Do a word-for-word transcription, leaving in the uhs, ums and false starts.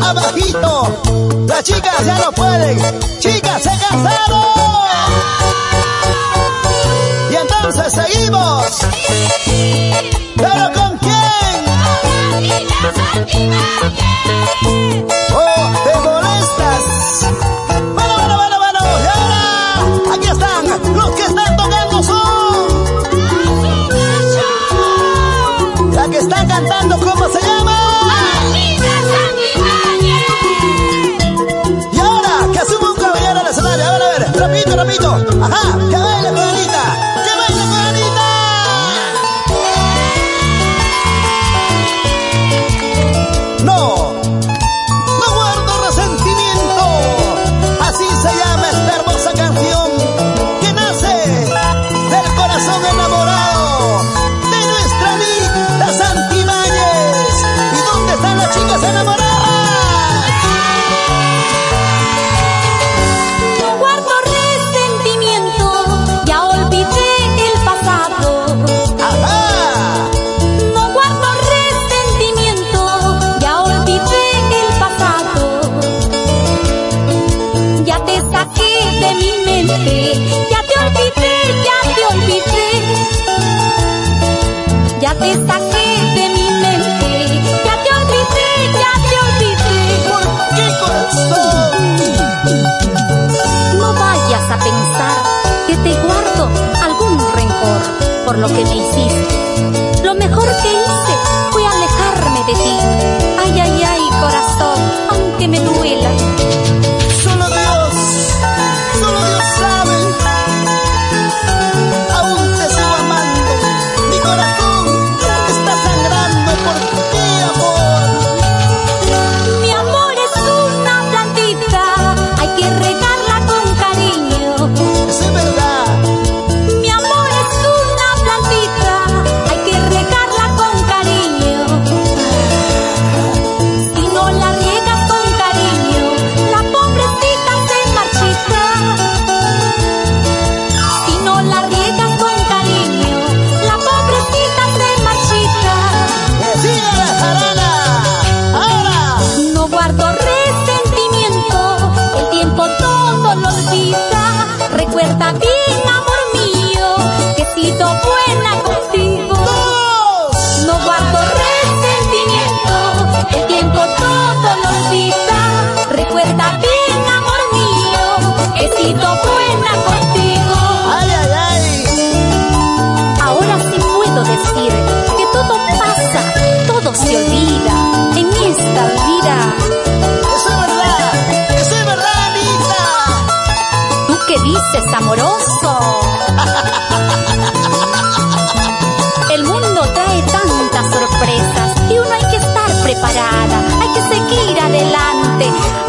abajito. Las chicas ya no pueden, chicas se cansaron. Y entonces seguimos. ¿Pero con quién? Oh, te molestas. Bueno, bueno, bueno, bueno. Y ahora, aquí están. Los que están tocando son. La que están cantando, ¿cómo se llama? Y ahora, que suba un caballero al escenario. A ver, a ver, rapidito, rapidito. Ajá, que baile con Anita. Que baile con Anita. No, no guardo resentimiento. Así se llama esta hermosa canción que nace del corazón enamorado de nuestra Anita Santibáñez. ¿Y dónde están las chicas enamoradas? No guardo resentimiento, ya olvidé el pasado. Ajá. No guardo resentimiento, ya olvidé el pasado. Ya te saqué de mi mente, ya te olvidé, ya te olvidé. Ya te saqué de mi mente, ya te olvidé, ya te olvidé. ¿Por qué, corazón? No vayas a pensar que te guardo algún rencor por lo que me hiciste. Lo mejor que hice fue alejarme de ti. Ay, ay, ay, corazón, aunque me duela. Solo Dios, solo Dios sabe. Aún te sigo amando. Mi corazón está sangrando por ti, amor. Mi amor es una plantita, hay que regarla con cariño. Eso es verdad. Mi amor es una plantita, hay que regarla con cariño. Si no la riegas con cariño, la pobrecita se marchita. Si no la riegas con cariño, la pobrecita se marchita. Que siga la jarana. Ahora. No guardo resentimiento, el tiempo todo lo olvida. Recuerda bien, amor mío, que he sido buena contigo. Dos. No guardo resentimiento, el tiempo todo lo olvida. Recuerda bien, amor mío, que he sido buena contigo. Ay, ay, ay. Ahora sí puedo decir que todo pasa, todo se olvida en esta vida. Eso es verdad. Eso es verdad, Anita. ¿Tú qué dices, amoroso? El mundo trae tantas sorpresas y uno hay que estar preparada, hay que seguir adelante.